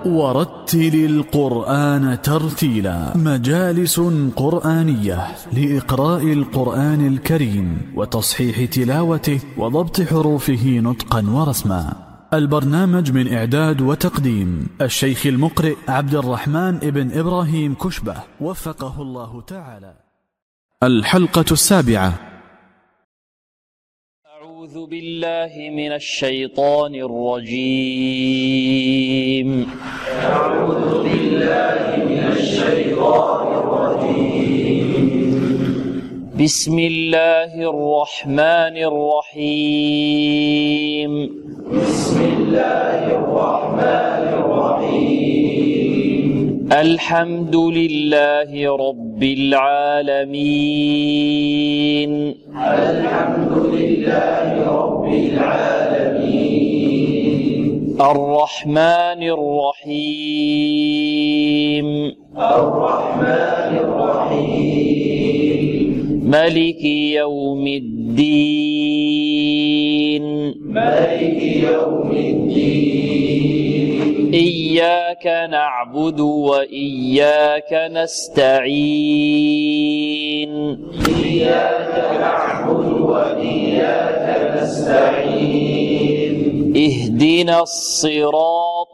ورتل القرآن ترتيلا. مجالس قرآنية لإقراء القرآن الكريم وتصحيح تلاوته وضبط حروفه نطقا ورسما. البرنامج من إعداد وتقديم الشيخ المقرئ عبد الرحمن ابن إبراهيم كشبة وفقه الله تعالى. الحلقة 7. أعوذ بالله من الشيطان الرجيم. أعوذ بالله من الشيطان الرجيم. بسم الله الرحمن الرحيم. بسم الله الرحمن الرحيم. الحمد لله رب العالمين. الحمد لله رب العالمين. الرحمن الرحيم. الرحمن الرحيم. ملك يوم الدين. مالك يوم الدين. إياك نعبد وإياك نستعين. إياك نعبد وإياك نستعين. اهدنا الصراط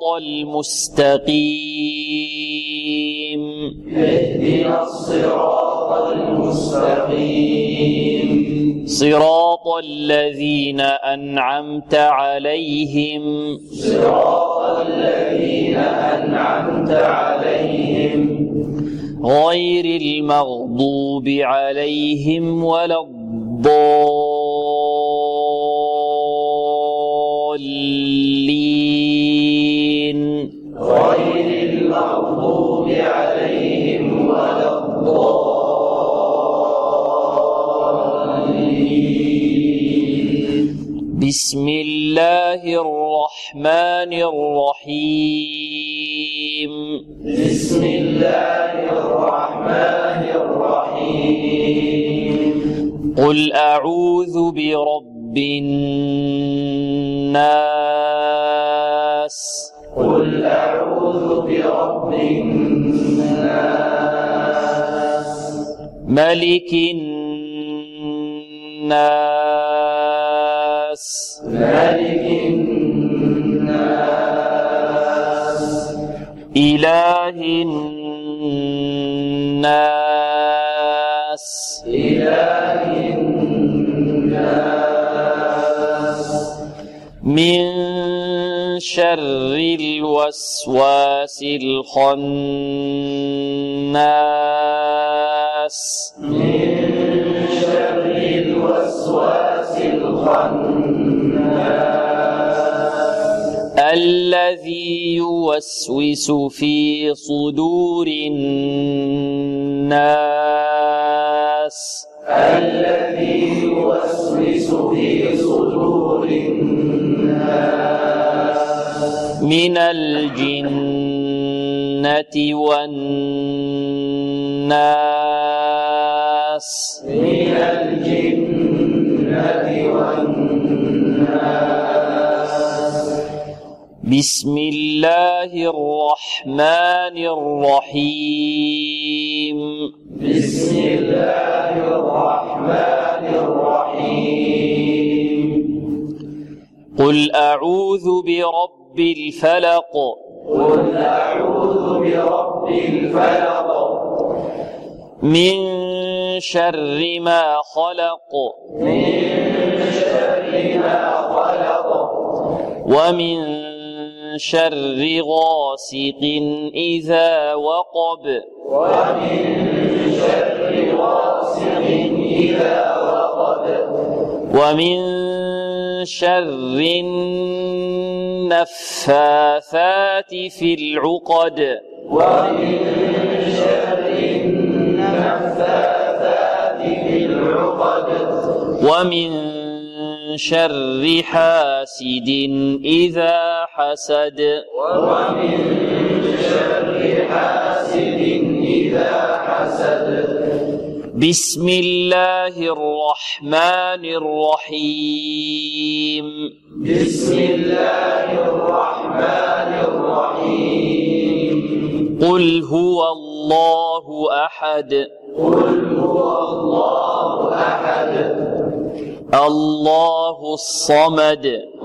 المستقيم. اهدنا الصراط المستقيم. صراط الذين أنعمت عليهم. صراط الذين أنعمت عليهم. غير المغضوب عليهم ولا الضالين. غير المغضوب عليهم ولا الضالين. بسم الله الرحمن الرحيم. بسم الله الرحمن الرحيم. قل أعوذ برب الناس. قل أعوذ برب الناس. ملك الناس. ملك الناس. إله الناس. إله الناس. من شر الوسواس الخناس. من شر الوسواس الخناس. الذي يوسوس في صدور الناس. الذي يوسوس في صدور الناس. من الجنة والناس. من الجنة والناس. بسم الله الرحمن الرحيم. بسم الله الرحمن الرحيم. قل أعوذ برب الفلق. قل أعوذ برب الفلق. من شر ما خلق. من شر ما خلق. ومن شر غاسق إذا وقب. ومن شر غاسق إذا وقب. ومن شر النفاثات في العقد. ومن شر النفاثات في العقد. ومن شر حاسد إذا حسد. ومن شر حاسد إذا حسد. بسم الله الرحمن الرحيم. بسم الله الرحمن الرحيم. قل هو الله أحد قل هو الله أحد الله الصمد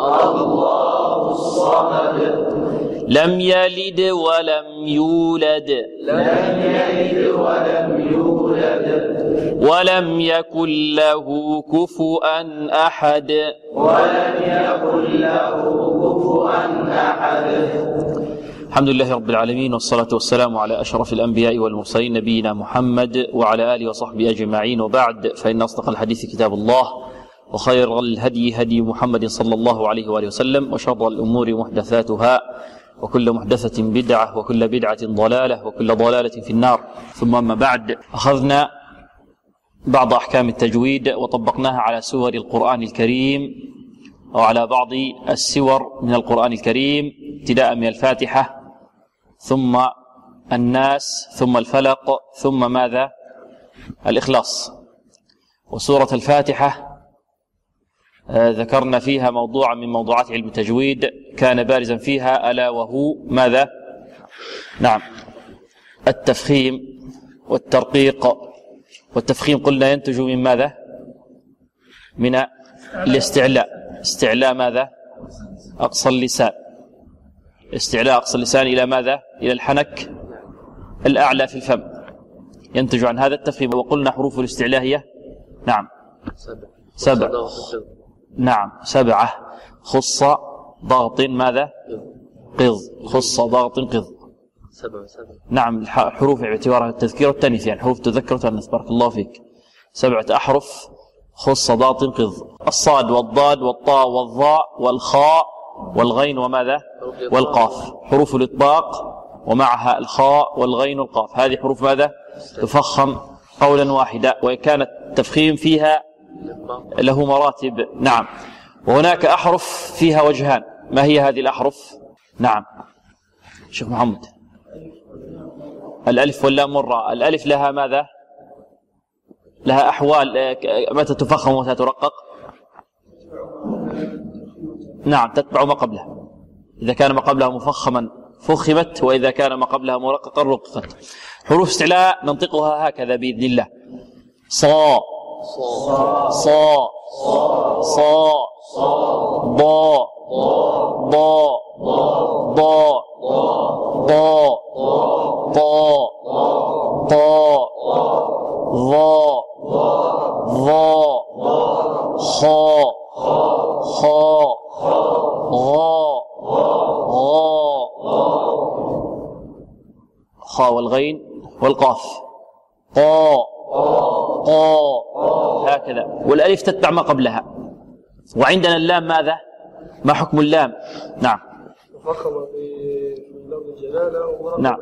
الله الصمد لم يلد ولم يولد لم يلد ولم يولد ولم يكن له كفوا أحد ولم يكن له كفوا أحد. الحمد لله رب العالمين، والصلاة والسلام على أشرف الأنبياء والمرسلين نبينا محمد وعلى آله وصحبه أجمعين، وبعد، فإن أصدق الحديث كتاب الله، وخير الهدي هدي محمد صلى الله عليه وآله وسلم، وشر الأمور محدثاتها، وكل محدثة بدعة، وكل بدعة ضلالة، وكل ضلالة في النار. ثم أما بعد، أخذنا بعض أحكام التجويد وطبقناها على سور القرآن الكريم، أو على بعض السور من القرآن الكريم، ابتداء من الفاتحة ثم الناس ثم الفلق ثم ماذا؟ الإخلاص. وسورة الفاتحة ذكرنا فيها موضوعا من موضوعات علم التجويد كان بارزا فيها، ألا وهو ماذا؟ نعم، التفخيم والترقيق. والتفخيم قلنا ينتج من ماذا؟ من الاستعلاء. استعلاء ماذا؟ أقصى اللسان. استعلاء أقصى اللسان إلى ماذا؟ إلى الحنك الأعلى في الفم، ينتج عن هذا التفخيم. وقلنا حروف الاستعلاء هي نعم 7. نعم 7. خص ضغط ماذا؟ قض. خص ضغط قض. 7. نعم، حروف باعتبارها التذكير والتأنيث، يعني حروف تذكر وتأنث. بارك الله فيك. 7 أحرف. خص ضغط قض. الصاد والضاد والطاء والظاء والخاء والغين وماذا؟ والقاف. حروف الإطباق ومعها الخاء والغين والقاف. هذه حروف ماذا؟ تفخم قولا واحدا، وكان التفخيم فيها له مراتب. نعم. وهناك أحرف فيها وجهان. ما هي هذه الأحرف؟ نعم شيخ محمد. الألف واللام والراء. الألف لها ماذا؟ لها أحوال، متى تفخم ومتى ترقق؟ نعم، تتبع ما قبلها. إذا كان ما قبلها مفخما فخمت، وإذا كان ما قبلها مرققا رققت. حروف استعلاء ننطقها هكذا بإذن الله: صا صا صا ضا ضا ضا ضا طا طا ظا ظا خا خا غا غا خا والغين والقاف. قا قا هكذا. والألف تتبع ما قبلها. وعندنا اللام ماذا؟ ما حكم اللام؟ نعم. مفخم في لفظ الجلالة ومرقق. نعم.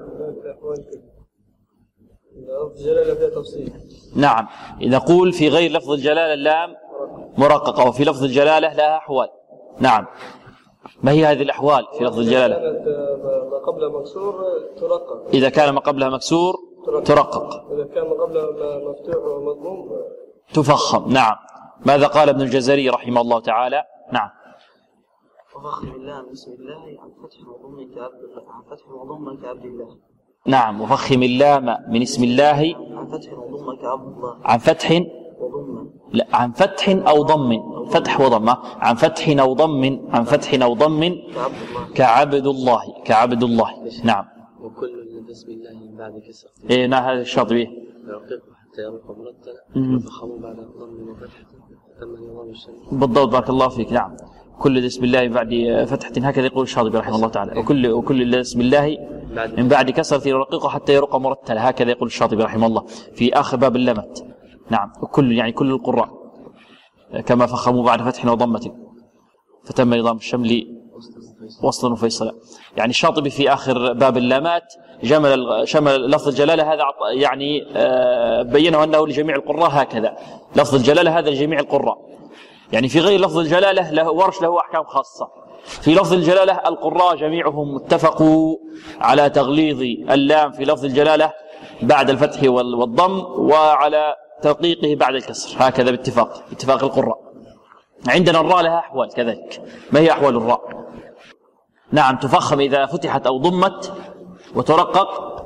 لفظ الجلالة فيها تفصيل. نعم، إذا نقول في غير لفظ الجلالة اللام مرققة، وفي لفظ الجلالة لها أحوال. نعم. ما هي هذه الأحوال في لفظ الجلالة؟ ما قبلها مكسور ترقق. إذا كان ما قبلها مكسور ترقق. إذا كان ما قبلها مفتوح ومضموم تفخم. نعم. ماذا قال ابن الجزري رحمه الله تعالى؟ نعم. وفخم الله بسم الله عن فتح وضم كعبد الله. نعم. وفخم اللام من اسم الله عن فتح وضم كعبد الله. عن فتح وضم. لا، عن فتح أو ضم. فتح وضمة. عن فتح أو ضم. عن فتح أو ضم كعبد الله. كعبد الله. كعبد الله. نعم. وكل بسم الله من بعد كسر. إيه، نعم، هذا الشاطبي. يرقق حتى يرقق مرتلا وفخموا بعد ضم وفتحة تم نظام الشمس. بالضبط، بارك الله فيك. نعم. كل بسم الله بعد فتحة، هكذا يقول الشاطبي رحمه الله تعالى. وكل بسم الله من بعد كسرة يرقق حتى يرق مرتلا، هكذا يقول الشاطبي رحمه الله في آخر باب اللمت. نعم. وكل يعني كل القراء كما فخموا بعد فتح وضمة فتم نظام الشمل وصلا وفيصلا. يعني الشاطبي في آخر باب اللامات شمل لفظ الجلالة هذا، يعني بينه أنه لجميع القراء هكذا. لفظ الجلالة هذا لجميع القراء، يعني في غير لفظ الجلالة له ورش له أحكام خاصة. في لفظ الجلالة القراء جميعهم اتفقوا على تغليظ اللام في لفظ الجلالة بعد الفتح والضم، وعلى ترقيقه بعد الكسر، هكذا باتفاق القراء. عندنا الراء لها أحوال كذلك. ما هي أحوال الراء؟ نعم، تفخم إذا فتحت أو ضمت، وترقق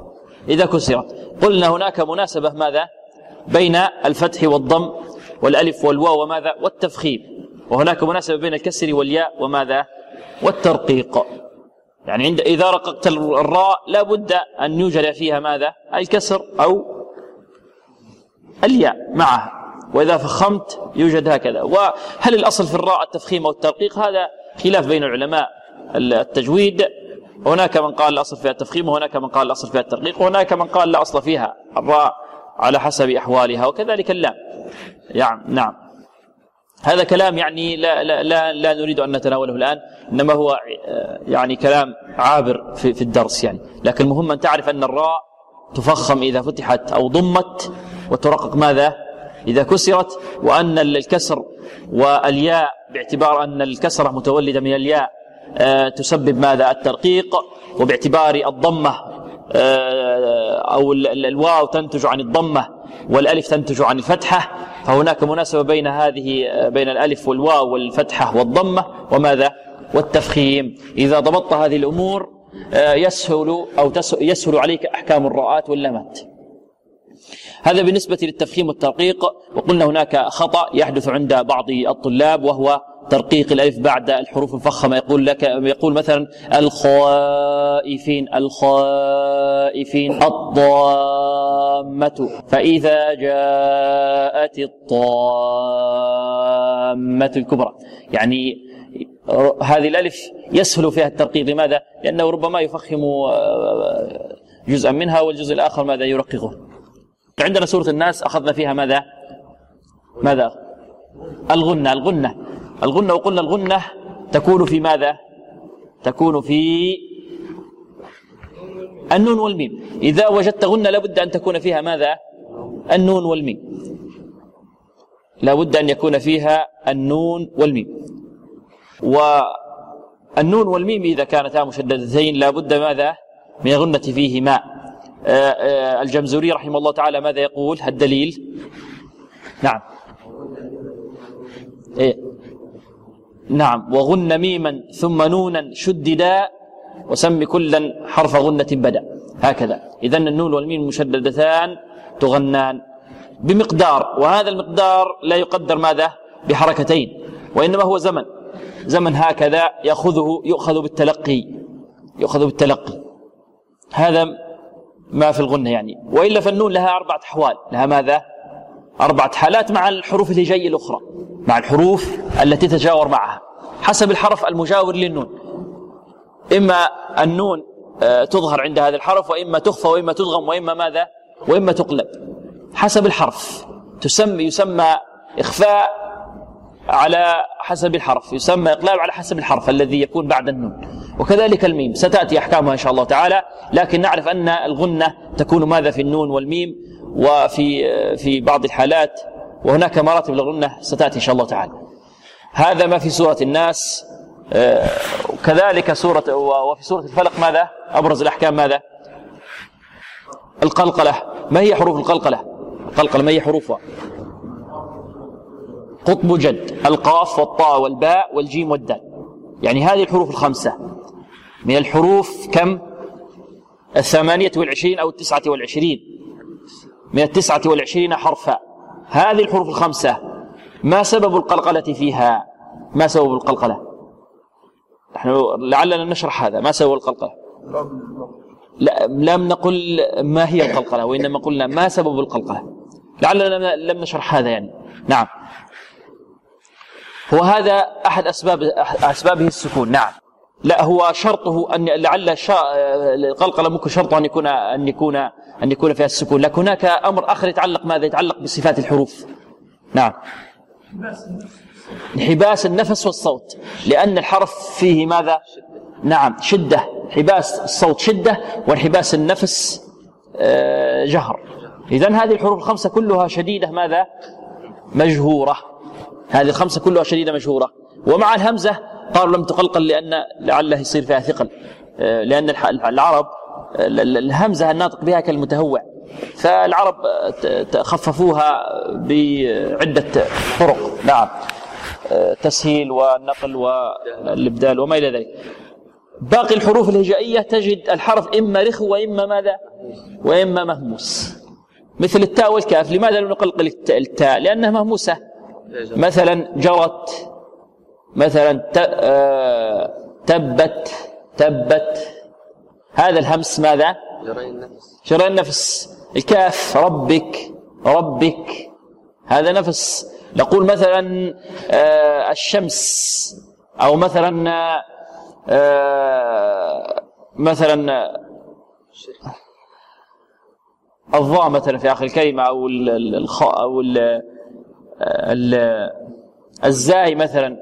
إذا كسرت. قلنا هناك مناسبة ماذا بين الفتح والضم والألف والواو وماذا والتفخيم، وهناك مناسبة بين الكسر والياء وماذا والترقيق. يعني إذا رققت الراء لا بد أن يوجد فيها ماذا الكسر أو الياء معها، وإذا فخمت يوجد هكذا. وهل الأصل في الراء التفخيم أو الترقيق؟ هذا خلاف بين علماء التجويد، هناك من قال الأصل فيها التفخيم، وهناك من قال الأصل فيها الترقيق، وهناك من قال لا أصل فيها الراء على حسب أحوالها، وكذلك اللام. يعني نعم، هذا كلام يعني لا نريد أن نتناوله الآن، إنما هو يعني كلام عابر في الدرس يعني. لكن المهم أن تعرف أن الراء تفخم إذا فتحت أو ضمت، وترقق ماذا إذا كسرت، وأن الكسر والياء باعتبار أن الكسرة متولدة من الياء تسبب ماذا الترقيق، وباعتبار الضمة أو الواو تنتج عن الضمة والألف تنتج عن الفتحة، فهناك مناسبة بين بين الألف والواو والفتحة والضمة وماذا والتفخيم. إذا ضبطت هذه الأمور يسهل عليك أحكام الراءات واللامات. هذا بالنسبة للتفخيم والترقيق. وقلنا هناك خطأ يحدث عند بعض الطلاب، وهو ترقيق الألف بعد الحروف المفخمة. يقول مثلا الخائفين، الخائفين، الضامة، فإذا جاءت الطامة الكبرى. يعني هذه الألف يسهل فيها الترقيق. لماذا؟ لأنه ربما يفخم جزءا منها والجزء الآخر ماذا يرققه. عندنا سورة الناس أخذنا فيها ماذا الغنة. وقلنا الغنة تكون في ماذا؟ تكون في النون والميم. إذا وجدت غنة لابد أن تكون فيها ماذا؟ النون والميم، لابد أن يكون فيها النون والميم. والنون والميم إذا كانتا مشددتين لابد ماذا؟ من الغنة فيهما. الجمزوري رحمه الله تعالى ماذا يقول؟ الدليل. نعم نعم، وغن ميما ثم نونا شددا وسم كلا حرف غنة بدا، هكذا. إذن النون والميم مشددتان تغنان بمقدار، وهذا المقدار لا يقدر ماذا؟ بحركتين، وإنما هو زمن هكذا يؤخذ بالتلقي. هذا ما في الغنة يعني. وإلا فالنون لها 4 أحوال، لها ماذا؟ 4 حالات مع الحروف الهجائية الأخرى، مع الحروف التي تتجاور معها حسب الحرف المجاور للنون. إما النون تظهر عند هذا الحرف، وإما تخفى، وإما تدغم، وإما ماذا؟ وإما تقلب حسب الحرف. يسمى إخفاء على حسب الحرف، يسمى إقلاب على حسب الحرف الذي يكون بعد النون. وكذلك الميم ستأتي أحكامها إن شاء الله تعالى، لكن نعرف أن الغنة تكون ماذا؟ في النون والميم، وفي بعض الحالات، وهناك مراتب للغنة ستأتي إن شاء الله تعالى. هذا ما في سورة الناس. وكذلك وفي سورة الفلق ماذا؟ أبرز الأحكام ماذا؟ القلقلة. ما هي حروف القلقلة؟ ما هي حروفها؟ قطب جد، القاف والطاء والباء والجيم والدال. يعني هذه الحروف ال5 من الحروف كم؟ 28 أو 29 من 29 حرفا. هذه الحروف ال5 ما سبب القلقلة فيها؟ ما سبب القلقلة؟ نحن لعلنا نشرح هذا. ما سبب القلقلة؟ لا، لم نقل ما هي القلقلة، وإنما قلنا ما سبب القلقلة. لعلنا لم نشرح هذا يعني. نعم، هو هذا أحد أسبابه السكون. نعم، لا، هو شرطه أن لعل القلقلة ممكن شرطه أن يكون فيها السكون، لكن هناك أمر آخر يتعلق ماذا؟ يتعلق بصفات الحروف. نعم، انحباس النفس والصوت، لأن الحرف فيه ماذا؟ نعم، شدة. انحباس الصوت شدة، وانحباس النفس جهر. إذن هذه الحروف ال5 كلها شديدة ماذا؟ مجهورة. هذه ال5 كلها شديدة مجهورة. ومع الهمزة قالوا لم تقلقل لأن لعله يصير فيها ثقل، لأن العرب الهمزة الناطق بها كالمتهوع، فالعرب خففوها بعدة طرق. نعم، تسهيل والنقل والإبدال وما إلى ذلك. باقي الحروف الهجائية تجد الحرف إما رخو وإما ماذا؟ وإما مهموس، مثل التاء والكاف. لماذا لا نقلقل التاء؟ لأنها مهموسة. مثلا جرت، مثلا تبت، هذا الهمس ماذا؟ جرى النفس. الكاف ربك هذا نفس. نقول مثلا الشمس، أو مثلا الضاء مثلا في آخر الكلمة، أو الخاء، أو الزاي مثلا.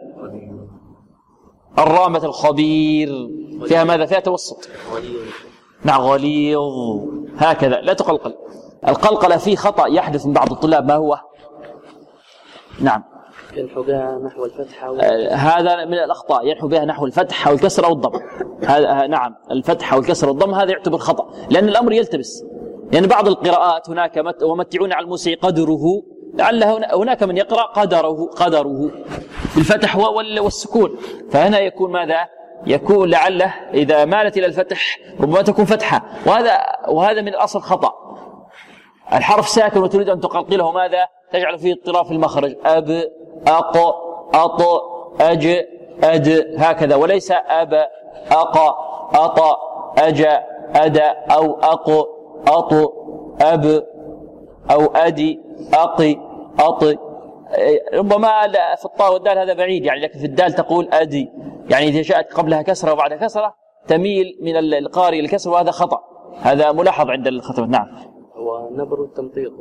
الراء مثل الخبير فيها ماذا؟ فيها توسط. نعم غليظ، هكذا لا تقلقل. القلقلة فيه خطأ يحدث من بعض الطلاب، ما هو؟ نعم ينحو بها نحو الفتحة هذا من الأخطاء، ينحو بها نحو الفتحة والكسرة والضم. هذا نعم الفتحة والكسرة والضم هذا يعتبر خطأ، لأن الأمر يلتبس. يعني بعض القراءات هناك ومتعون على الموسى قدره، لعل هناك من يقرأ قدره بالفتح والسكون، فهنا يكون ماذا؟ يكون لعله إذا مالت إلى الفتح ربما تكون فتحة، وهذا من الأصل خطأ. الحرف ساكن وتريد أن تقلقله ماذا؟ تجعل فيه اضطراب في المخرج، أب أق أط أج أد، هكذا، وليس أب أق أط أج أد، أو أق أط أب، أو أدي أقي أط. ربما في الطاء والدال هذا بعيد يعني، لكن في الدال تقول أدي، يعني إذا جاءت قبلها كسرة وبعدها كسرة تميل من القارئ الكسر، وهذا خطأ، هذا ملاحظ عند الختمة. نعم. ونبر التمطيط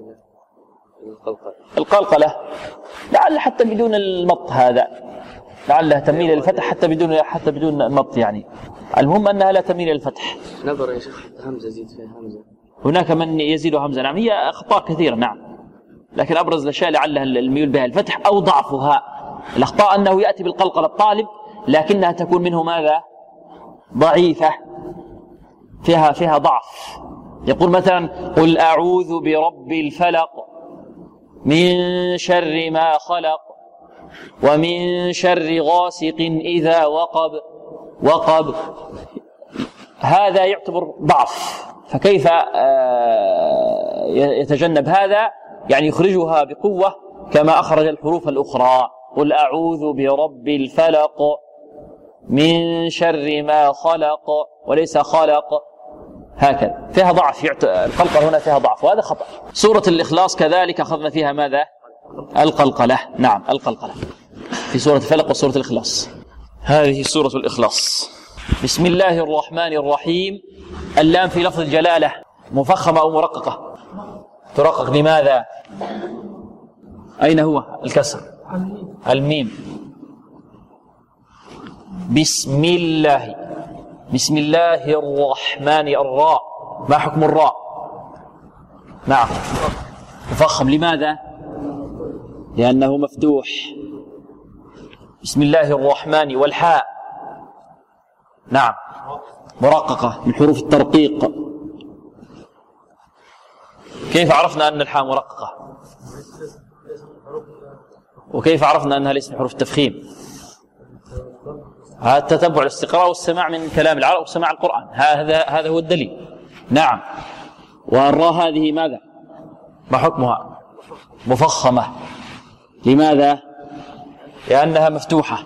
القلقلة لعل حتى بدون المط، هذا لعلها تميل الفتح حتى بدون المط، يعني المهم أنها لا تميل الفتح. نبر يا شيخ حتى همزة زيد فيها همزة، هناك من يزيد همزة. نعم هي أخطاء كثيرة. نعم لكن أبرز الأشياء لعلها الميول بها الفتح أو ضعفها. الأخطاء أنه يأتي بالقلقلة الطالب لكنها تكون منه ماذا؟ ضعيفة، فيها ضعف. يقول مثلا قل أعوذ برب الفلق من شر ما خلق ومن شر غاسق إذا وقب، هذا يعتبر ضعف، فكيف يتجنب هذا؟ يعني يخرجها بقوة كما أخرج الحروف الأخرى. قل أعوذ برب الفلق من شر ما خلق، وليس خلق، هكذا فيها ضعف. القلقلة هنا فيها ضعف، وهذا خطأ. سورة الإخلاص كذلك أخذنا فيها ماذا؟ القلقلة. نعم القلقلة في سورة الفلق وسورة الإخلاص. هذه سورة الإخلاص. بسم الله الرحمن الرحيم. اللام في لفظ الجلالة مفخمة أو مرققة؟ ترقق لماذا؟ أين هو الكسر؟ الميم. بسم الله الرحمن. الراء ما حكم الراء؟ نعم مفخم. لماذا؟ لأنه مفتوح. بسم الله الرحمن. والحاء نعم مرققة من حروف الترقيق. كيف عرفنا أن الحاء مرققة؟ وكيف عرفنا أنها ليست من حروف التفخيم؟ هذا التتبع الاستقراء والسماع من كلام العرب وسماع القرآن، هذا هو الدليل. نعم. والراء هذه ماذا؟ ما حكمها؟ مفخمة. لماذا؟ لأنها مفتوحة.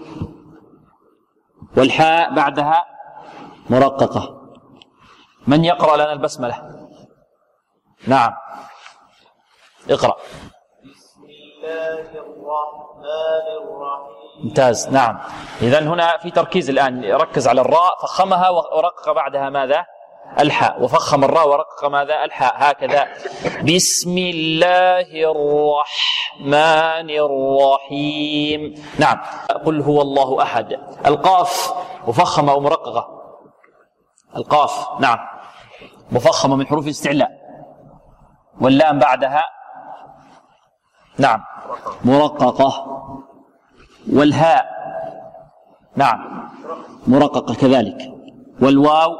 والحاء بعدها مرققة. من يقرأ لنا البسملة؟ نعم اقرأ. بسم الله الرحمن الرحيم. ممتاز. نعم إذن هنا في تركيز الآن، ركز على الراء، فخمها ورقق بعدها ماذا؟ الحاء، وفخم الراء ورقق ماذا؟ الحاء، هكذا. بسم الله الرحمن الرحيم. نعم. قل هو الله أحد. القاف مفخمة ومرققة. القاف نعم مفخمة من حروف الاستعلاء. واللام بعدها نعم مرققة. والهاء نعم مرققة كذلك. والواو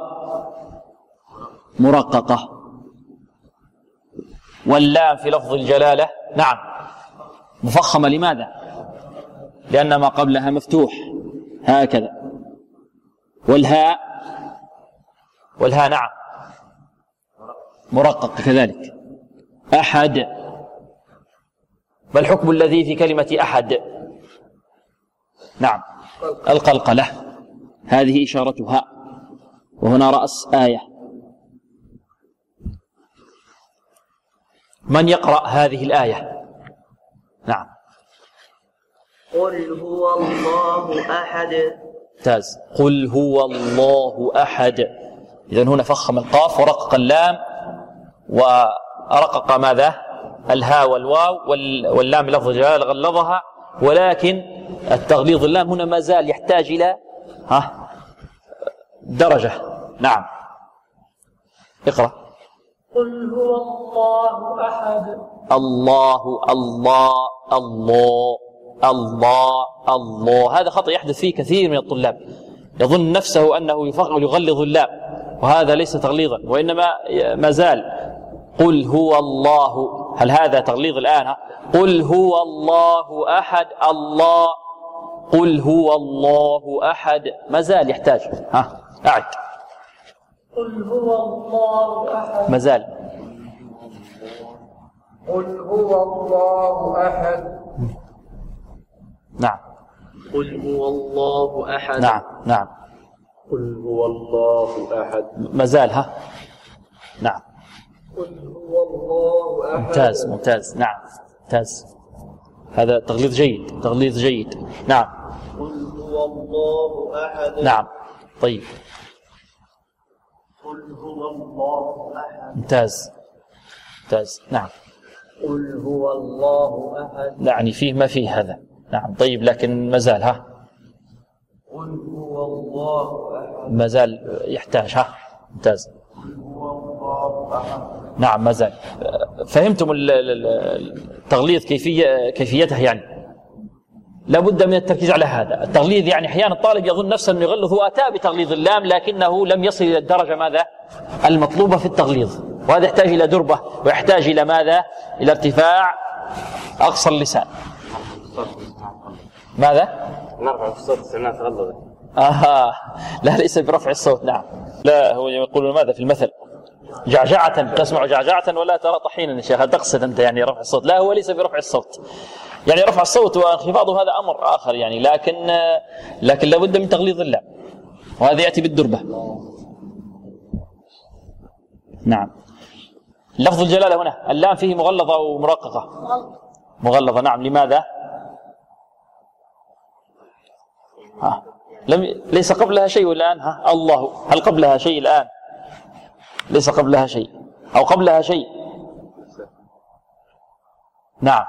مرققة. واللام في لفظ الجلالة نعم مفخمة. لماذا؟ لأن ما قبلها مفتوح، هكذا. والهاء نعم مرقق كذلك. أحد، ما الحكم الذي في كلمة أحد؟ نعم القلقلة، هذه إشارتها، وهنا رأس آية. من يقرأ هذه الآية؟ نعم. قل هو الله أحد. ممتاز. قل هو الله أحد. إذن هنا فخم القاف ورقق اللام ورقق ماذا؟ الهاء والواو واللام لفظ جلالة غلظها، ولكن التغليظ اللام هنا ما زال يحتاج إلى درجة. نعم اقرأ. قل هو الله أحد. الله الله الله الله الله، هذا خطأ يحدث فيه كثير من الطلاب، يظن نفسه أنه يغلظ اللام، وهذا ليس تغليظا، وإنما ما زال. قل هو الله، هل هذا تغليظ الآن؟ قل هو الله أحد الله، قل هو الله أحد، ما زال يحتاج. أعد. قل هو الله أحد. ما زال. قل هو الله أحد. نعم. قل هو الله أحد. نعم. قل هو الله أحد. ما زال. نعم. قل هو الله أحد. ممتاز. نعم ممتاز، هذا تغليظ جيد. نعم. قل هو الله أحد. نعم طيب. قل هو الله أحد. ممتاز. نعم. قل هو الله أحد. يعني فيه ما فيه هذا. نعم طيب، لكن ما زال. قل هو الله أحد. ما زال يحتاج. ممتاز. قل هو الله أحد. نعم ما زال. فهمتم التغليظ كيفيته؟ يعني لابد من التركيز على هذا التغليظ. يعني احيانا الطالب يظن نفسه انه يغلظ، هو اتى بتغليظ اللام لكنه لم يصل الى الدرجه ماذا المطلوبه في التغليظ، وهذا يحتاج الى دربه، ويحتاج الى ماذا؟ الى ارتفاع اقصى اللسان. ماذا؟ نرفع الصوت استعمال تغلظ. لا ليس برفع الصوت. نعم لا، هو يقول ماذا في المثل؟ جعجعة، تسمع جعجعة ولا ترى طحينا يا شيخ، هل تقصد أنت يعني رفع الصوت؟ لا، هو ليس برفع الصوت، يعني رفع الصوت وانخفاضه هذا أمر آخر يعني، لكن لابد من تغليظ اللام، وهذا يأتي بالدربة. نعم. لفظ الجلالة هنا اللام فيه مغلظة أو مرققة؟ مغلظة. نعم. لماذا؟ ليس قبلها شيء الآن. الله، هل قبلها شيء الآن؟ ليس قبلها شيء أو قبلها شيء. نعم.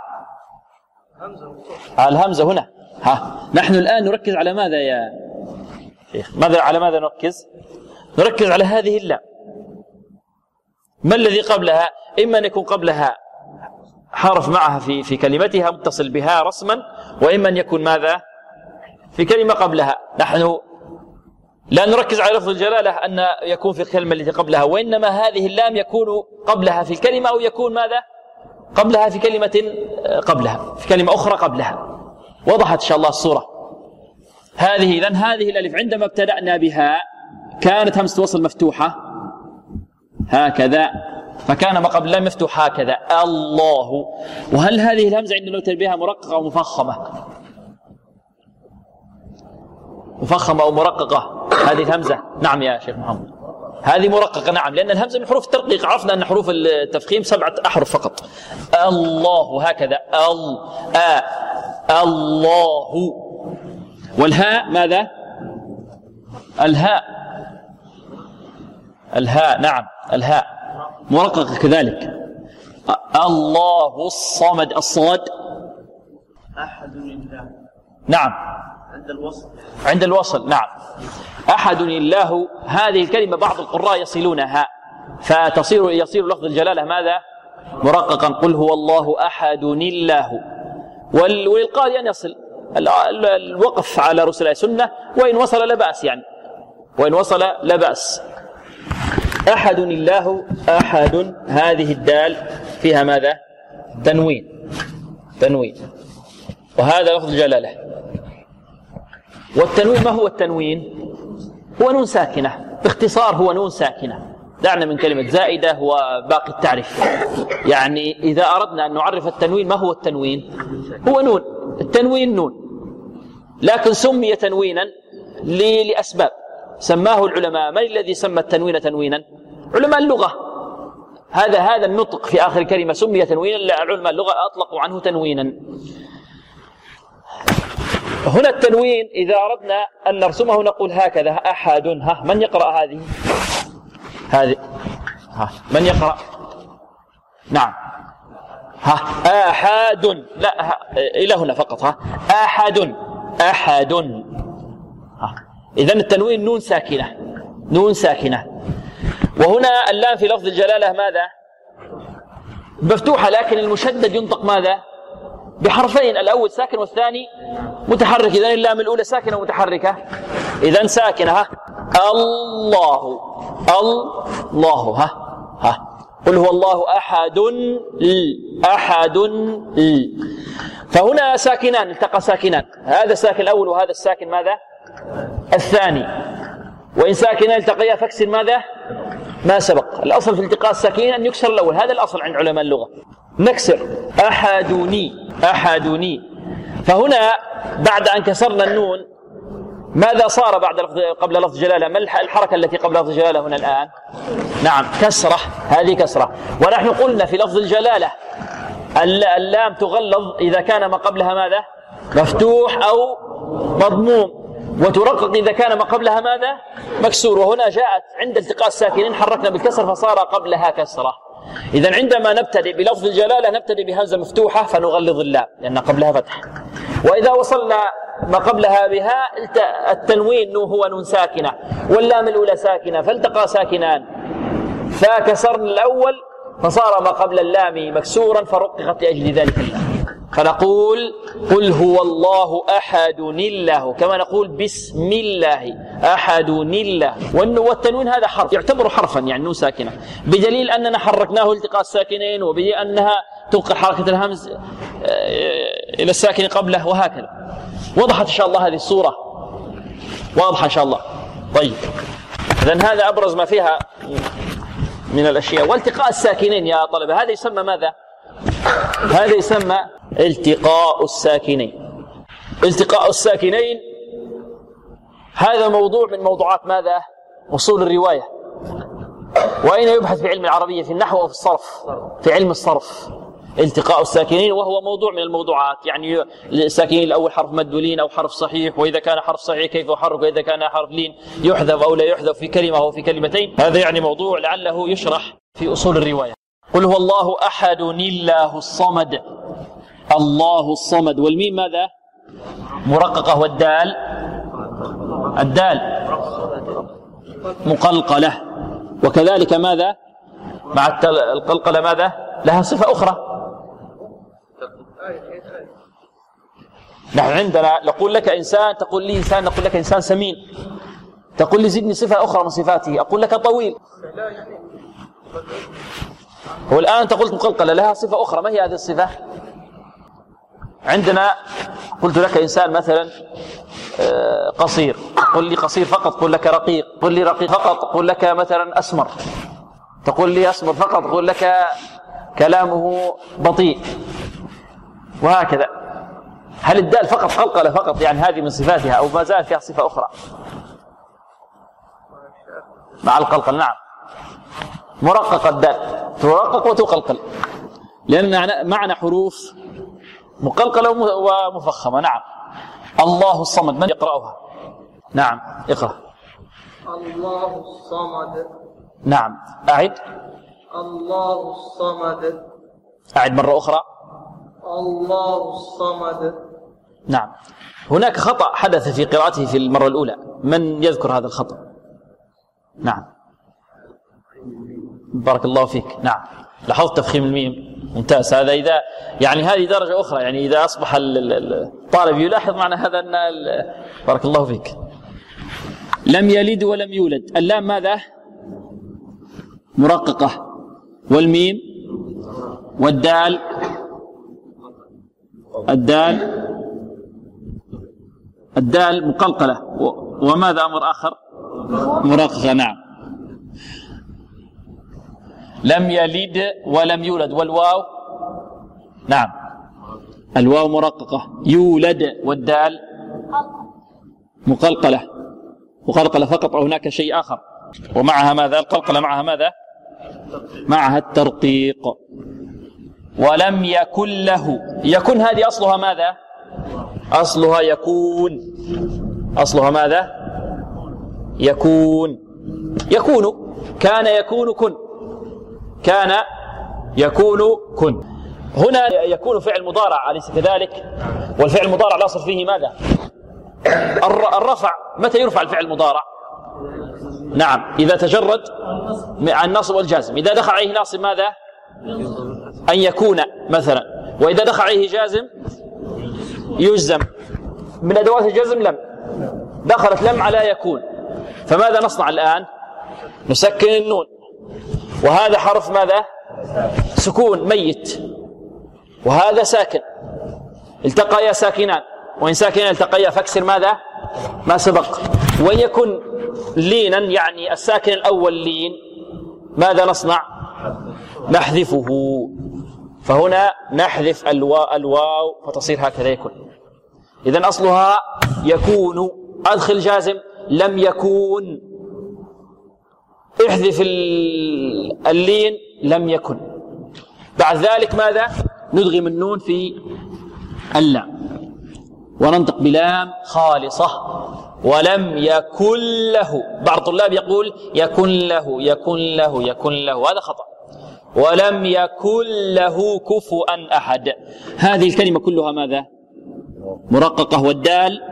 الهمزة هنا. نحن الآن نركز على ماذا يا شيخ؟ على ماذا نركز؟ نركز على هذه اللام. ما الذي قبلها؟ إما أن يكون قبلها حرف معها في كلمتها متصل بها رسما، وإما أن يكون ماذا؟ في كلمة قبلها. نحن لا نركز على لفظ الجلالة أن يكون في الكلمة التي قبلها، وإنما هذه اللام يكون قبلها في الكلمة، أو يكون ماذا؟ قبلها في كلمة قبلها، في كلمة أخرى قبلها. وضحت إن شاء الله الصورة هذه. إذن هذه الألف عندما ابتدأنا بها كانت همزة وصل مفتوحة هكذا، فكان ما قبل اللام مفتوح هكذا الله. وهل هذه الهمزة عندما نبتدأ بها مرققة أو مفخمة؟ مفخمة أو مرققة هذه الهمزة؟ نعم يا شيخ محمد، هذه مرققة. نعم، لأن الهمزة من حروف الترقيق، عرفنا أن حروف التفخيم 7 أحرف فقط. الله هكذا الله. والهاء ماذا؟ الهاء نعم، الهاء مرققة كذلك. الله الصمد. الصاد أحد لله. نعم عند الوصل. نعم. أحد الله، هذه الكلمة بعض القراء يصلونها يصير لفظ الجلالة ماذا؟ مرققا. قل هو الله أحد الله. والقارئ أن يصل الوقف على رسل الله سنة، وإن وصل لا بأس يعني، وإن وصل لا بأس. أحد الله أحد، هذه الدال فيها ماذا؟ تنوين، وهذا لفظ الجلالة. والتنوين ما هو التنوين؟ هو نون ساكنة، باختصار هو نون ساكنة. دعنا من كلمة زائدة وباقي التعريف. يعني إذا أردنا أن نعرف التنوين، ما هو التنوين؟ هو نون، التنوين نون، لكن سمي تنوينا لأسباب سماه العلماء. من الذي سمى التنوين تنوينا؟ علماء اللغة. هذا النطق في آخر كلمة سمي تنوينا، علماء اللغة أطلقوا عنه تنوينا. هنا التنوين إذا أردنا أن نرسمه نقول هكذا: أحد. من يقرأ هذه؟ من يقرأ؟ نعم. أحد. لا، إلى هنا فقط. أحد. إذن التنوين نون ساكنة، نون ساكنة. وهنا اللام في لفظ الجلالة ماذا؟ مفتوحة، لكن المشدد ينطق ماذا؟ بحرفين، الأول ساكن والثاني متحرك. إذن اللام الأولى ساكنة ومتحركة، إذن ساكنة. الله. قل هو الله أحد. أحد. فهنا ساكنان التقى ساكنان، هذا الساكن الأول وهذا الساكن ماذا؟ الثاني. وإن ساكنان التقيا فاكسر ماذا؟ ما سبق. الأصل في التقاء الساكنين أن يكسر الأول، هذا الأصل عند علماء اللغة. نكسر أحدني. فهنا بعد أن كسرنا النون ماذا صار قبل لفظ جلالة؟ ما الحركة التي قبل لفظ جلالة هنا الآن؟ نعم، كسرة. هذه كسرة. ونحن قلنا في لفظ الجلالة اللام تغلظ إذا كان ما قبلها ماذا؟ مفتوح أو مضموم، وترقق إذا كان ما قبلها ماذا؟ مكسور. وهنا جاءت عند التقاء الساكنين حركنا بالكسر فصار قبلها كسرة. إذن عندما نبتدئ بلفظ الجلالة نبتدئ بهمزة مفتوحة فنغلظ اللام لأن قبلها فتح. وإذا وصلنا ما قبلها بها التنوين هو نون ساكنة واللام الأولى ساكنة، فالتقى ساكنان فكسرنا الأول فصار ما قبل اللام مكسورا فرققت لأجل ذلك اللام. فنقول قل هو الله أحد الله، كما نقول بسم الله أحد الله. والتنوين هذا حرف يعتبر حرفا، يعني نون ساكنة، بدليل أننا حركناه التقاء الساكنين، وبدليل أنها توقع حركة الهمز إلى الساكن قبله، وهكذا. وضحت إن شاء الله هذه الصورة؟ واضحة إن شاء الله. طيب، إذن هذا أبرز ما فيها من الأشياء. والتقاء الساكنين يا طلبة هذا يسمى ماذا؟ هذا يسمى التقاء الساكنين. التقاء الساكنين هذا موضوع من موضوعات ماذا؟ أصول الرواية. وأين يبحث في علم العربية؟ في النحو وفي الصرف، في علم الصرف. التقاء الساكنين وهو موضوع من الموضوعات، يعني الساكنين الأول حرف مد لين أو حرف صحيح، وإذا كان حرف صحيح كيف يحرك، وإذا كان حرف لين يحذف أو لا يحذف في كلمة أو في كلمتين. هذا يعني موضوع لعله يشرح في أصول الرواية. قل هو الله أحد الله الصمد. الله الصمد. والميم ماذا؟ مرققة. والدال مقلقلة. وكذلك ماذا؟ مع القلقلة ماذا؟ لها صفة أخرى. نحن عندنا نقول لك إنسان تقول لي إنسان، نقول لك إنسان سمين، تقول لي زدني صفة أخرى من صفاته، أقول لك طويل. والآن أنت قلت مقلقلة لها صفة أخرى، ما هي هذه الصفة؟ عندنا قلت لك إنسان مثلا قصير، قل لي قصير فقط، قل لك رقيق، قل لي رقيق فقط، قل لك مثلا أسمر، تقول لي أسمر فقط، قل لك كلامه بطيء، وهكذا. هل الدال فقط قلقلة فقط يعني هذه من صفاتها، أو ما زال فيها صفة أخرى مع القلقل؟ نعم، مرقق. الدال ترقق وتقلقل لأن معنى حروف مقلقلة ومفخمة. نعم. الله الصمد، من يقرأها؟ نعم، اقرأ. الله الصمد. نعم، أعد. الله الصمد. أعد مرة أخرى. الله الصمد. نعم. هناك خطأ حدث في قراءته في المرة الأولى، من يذكر هذا الخطأ؟ نعم، بارك الله فيك. نعم، لاحظت تفخيم الميم، ممتاز. هذا إذا يعني هذه درجة أخرى، يعني إذا أصبح الطالب يلاحظ معنى هذا أن بارك الله فيك. لم يلد ولم يولد. اللام ماذا؟ مرققة. والميم والدال الدال مقلقلة. وماذا أمر آخر؟ مرققة نعم. لم يلد ولم يولد، والواو نعم الواو مرققة. يولد والدال مقلقلة فقط، وهناك شيء آخر ومعها ماذا؟ القلقلة معها ماذا؟ معها الترقيق. ولم يكن له، يكن هذه أصلها ماذا؟ أصلها يكون. أصلها ماذا؟ يكون. كان يكون كن. كان يكون كن. هنا يكون فعل مضارع أليس كذلك؟ والفعل المضارع الأصل فيه ماذا؟ الرفع. متى يرفع الفعل المضارع؟ نعم إذا تجرد عن النصب والجازم. إذا دخل عليه ناصب ماذا؟ أن يكون مثلا. وإذا دخل عليه جازم يجزم. من أدوات الجزم لم. دخلت لم على يكون، فماذا نصنع الآن؟ نسكن النون، وهذا حرف ماذا؟ سكون ميت، وهذا ساكن. التقيا ساكنان، وإن ساكنان التقيا فاكسر ماذا؟ ما سبق. وإن يكن لينا يعني الساكن الأول لين، ماذا نصنع؟ نحذفه. فهنا نحذف الواو فتصير هكذا يكون. إذن أصلها يكون. أدخل جازم لم يكون، احذف اللين لم يكن. بعد ذلك ماذا؟ ندغم النون في اللام وننطق بلام خالصة. ولم يكن له. بعض الطلاب يقول يكن له يكن له يكن له، هذا خطأ. ولم يكن له كفوا أحد. هذه الكلمة كلها ماذا؟ مرققة، والدال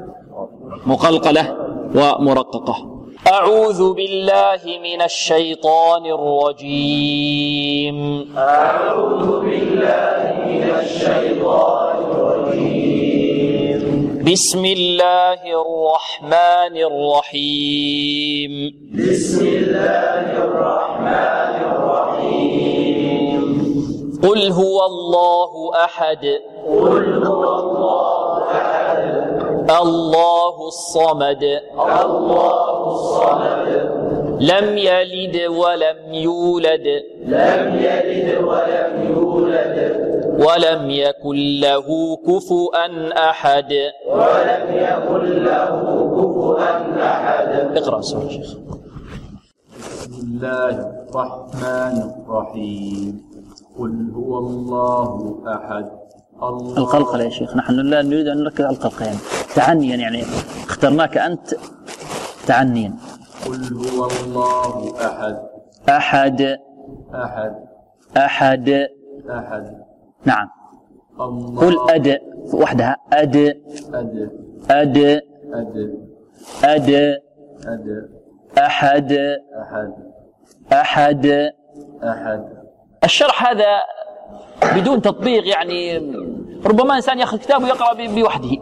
مقلقلة ومرققة. أعوذ بالله من الشيطان الرجيم. أعوذ بالله من الشيطان الرجيم. بسم الله الرحمن الرحيم. بسم الله الرحمن الرحيم. قل هو الله أحد. قل هو الله أحد. الله الصمد. الله الصمد. لم يلد ولم يولد. لم يلد ولم يولد. ولم يكن له كفوا أحد. ولم يكن له كفوا أحد. اقرأ سورة شيخ. بسم الله الرحمن الرحيم. قل هو الله أحد. القلقلة يا شيخ، نحن لا نريد أن نركز على القلقلة يعني تعنيا، يعني اخترناك أنت تعنيا. قل هو الله أحد. أحد. أحد. أحد. أحد. نعم. الله. قل أد وحدها. أد. أد. أد. أد. أد. أد. أحد. أحد. أحد. أحد. الشرح هذا بدون تطبيق، يعني ربما إنسان يأخذ كتاب ويقرأ بوحده،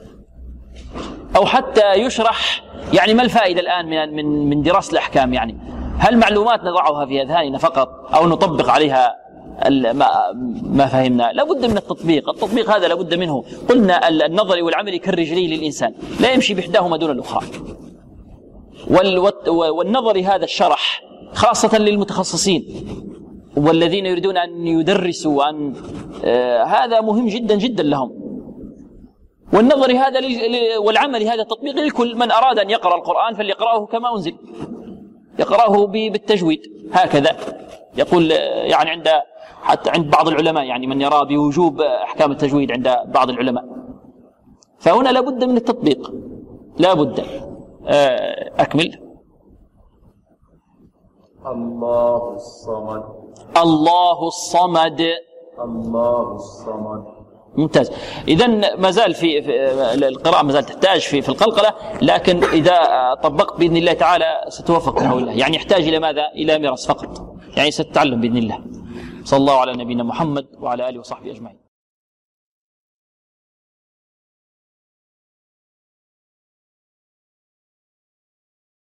أو حتى يشرح. يعني ما الفائدة الآن من دراسة الأحكام؟ يعني هل معلومات نضعها في أذهاننا فقط، أو نطبق عليها ما فهمنا؟ لابد من التطبيق. التطبيق هذا لابد منه. قلنا النظري والعملي كالرجلين للإنسان، لا يمشي بإحداهما دون الأخرى. والنظري هذا الشرح خاصة للمتخصصين والذين يريدون أن يدرسوا هذا مهم جدا جدا لهم. والنظري هذا والعملي هذا تطبيق لكل من أراد أن يقرأ القرآن فليقرأه كما أنزل، يقرأه بالتجويد هكذا. يقول يعني حتى عند بعض العلماء، يعني من يرى بوجوب أحكام التجويد عند بعض العلماء. فهنا لابد من التطبيق، لابد. أكمل. الله الصمد. الله الصمد. الله الصمد. ممتاز. إذن ما زال في القراءة ما زال تحتاج في القلقلة، لكن إذا طبقت بإذن الله تعالى ستوفق بحول الله. يعني يحتاج إلى ماذا؟ إلى مرس فقط، يعني ستتعلم بإذن الله. صلى الله على نبينا محمد وعلى آله وصحبه أجمعين.